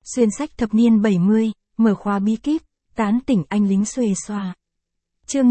Xuyên sách thập niên 70, mở khóa bí kíp, tán tỉnh anh lính xuề xòa. Chương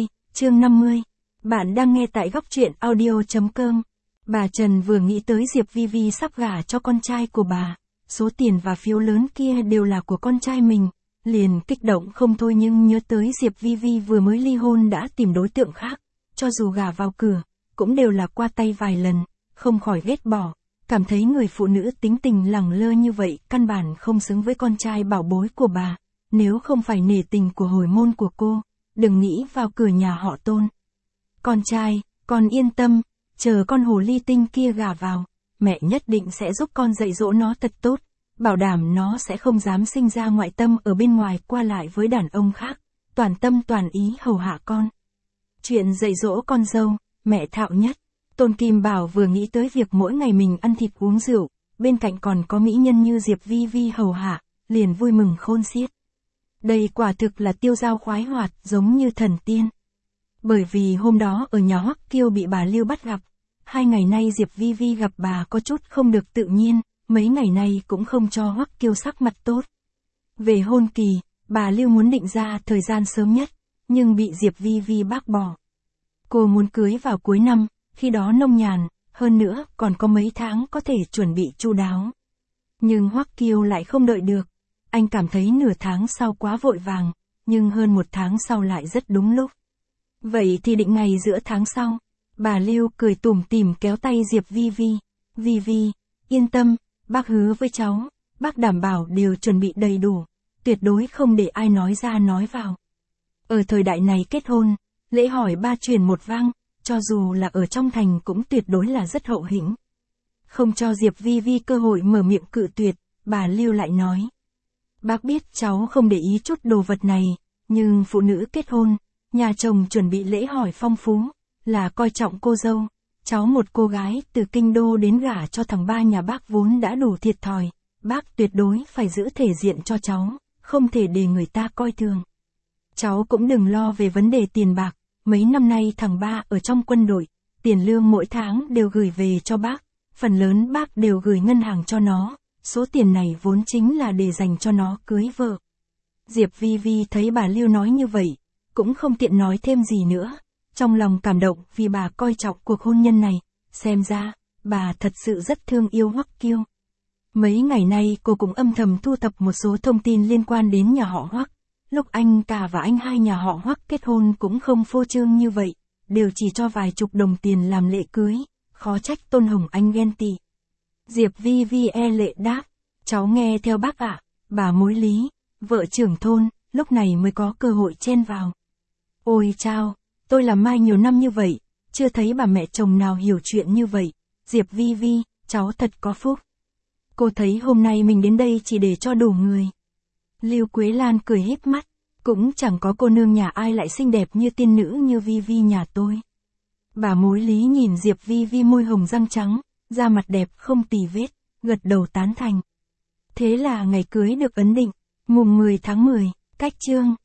50. Bạn đang nghe tại góc truyện audio.com. Bà Trần vừa nghĩ tới Diệp Vi Vi sắp gả cho con trai của bà, số tiền và phiếu lớn kia đều là của con trai mình, liền kích động không thôi, nhưng nhớ tới Diệp Vi Vi vừa mới ly hôn đã tìm đối tượng khác, cho dù gả vào cửa, cũng đều là qua tay vài lần, không khỏi ghét bỏ, cảm thấy người phụ nữ tính tình lẳng lơ như vậy căn bản không xứng với con trai bảo bối của bà, nếu không phải nể tình của hồi môn của cô, đừng nghĩ vào cửa nhà họ Tôn. Con trai, con yên tâm, chờ con hồ ly tinh kia gả vào, mẹ nhất định sẽ giúp con dạy dỗ nó thật tốt, bảo đảm nó sẽ không dám sinh ra ngoại tâm ở bên ngoài qua lại với đàn ông khác, toàn tâm toàn ý hầu hạ con. Chuyện dạy dỗ con dâu, mẹ thạo nhất. Tôn Kim Bảo vừa nghĩ tới việc mỗi ngày mình ăn thịt uống rượu, bên cạnh còn có mỹ nhân như Diệp Vi Vi hầu hạ, liền vui mừng khôn xiết. Đây quả thực là tiêu dao khoái hoạt giống như thần tiên. Bởi vì hôm đó ở nhà Hoắc Kiêu bị bà Lưu bắt gặp, 2 ngày nay Diệp Vi Vi gặp bà có chút không được tự nhiên, mấy ngày nay cũng không cho Hoắc Kiêu sắc mặt tốt. Về hôn kỳ, bà Lưu muốn định ra thời gian sớm nhất, nhưng bị Diệp Vi Vi bác bỏ. Cô muốn cưới vào cuối năm, khi đó nông nhàn, hơn nữa còn có mấy tháng có thể chuẩn bị chu đáo. Nhưng Hoắc Kiêu lại không đợi được, anh cảm thấy nửa tháng sau quá vội vàng, nhưng hơn 1 tháng sau lại rất đúng lúc. Vậy thì định ngày giữa tháng sau, bà Lưu cười tủm tỉm kéo tay Diệp Vi Vi. Vi Vi, yên tâm, bác hứa với cháu, bác đảm bảo đều chuẩn bị đầy đủ, tuyệt đối không để ai nói ra nói vào. Ở thời đại này kết hôn, lễ hỏi 3 truyền 1 vang, cho dù là ở trong thành cũng tuyệt đối là rất hậu hĩnh. Không cho Diệp Vi Vi cơ hội mở miệng cự tuyệt, bà Lưu lại nói. Bác biết cháu không để ý chút đồ vật này, nhưng phụ nữ kết hôn, nhà chồng chuẩn bị lễ hỏi phong phú, là coi trọng cô dâu. Cháu một cô gái từ kinh đô đến gả cho thằng ba nhà bác vốn đã đủ thiệt thòi, bác tuyệt đối phải giữ thể diện cho cháu, không thể để người ta coi thường. Cháu cũng đừng lo về vấn đề tiền bạc, mấy năm nay thằng ba ở trong quân đội, tiền lương mỗi tháng đều gửi về cho bác, phần lớn bác đều gửi ngân hàng cho nó, số tiền này vốn chính là để dành cho nó cưới vợ. Diệp Vi Vi thấy bà Lưu nói như vậy, cũng không tiện nói thêm gì nữa, trong lòng cảm động vì bà coi trọng cuộc hôn nhân này, xem ra, bà thật sự rất thương yêu Hoắc Kiêu. Mấy ngày nay cô cũng âm thầm thu thập một số thông tin liên quan đến nhà họ Hoắc. Lúc anh cả và anh hai nhà họ Hoắc kết hôn cũng không phô trương như vậy, đều chỉ cho vài chục đồng tiền làm lễ cưới, khó trách Tôn Hồng Anh ghen tị. Diệp Vi Vi e lệ đáp, cháu nghe theo bác ạ, bà mối lý, vợ trưởng thôn, lúc này mới có cơ hội chen vào. Ôi chao, tôi làm mai nhiều năm như vậy, chưa thấy bà mẹ chồng nào hiểu chuyện như vậy, Diệp Vi Vi, cháu thật có phúc. Cô thấy hôm nay mình đến đây chỉ để cho đủ người. Lưu Quế Lan cười híp mắt, cũng chẳng có cô nương nhà ai lại xinh đẹp như tiên nữ như Vi Vi nhà tôi. Bà mối lý nhìn Diệp Vi Vi môi hồng răng trắng, da mặt đẹp không tì vết, gật đầu tán thành. Thế là ngày cưới được ấn định, mùng 10 tháng 10, cách chương.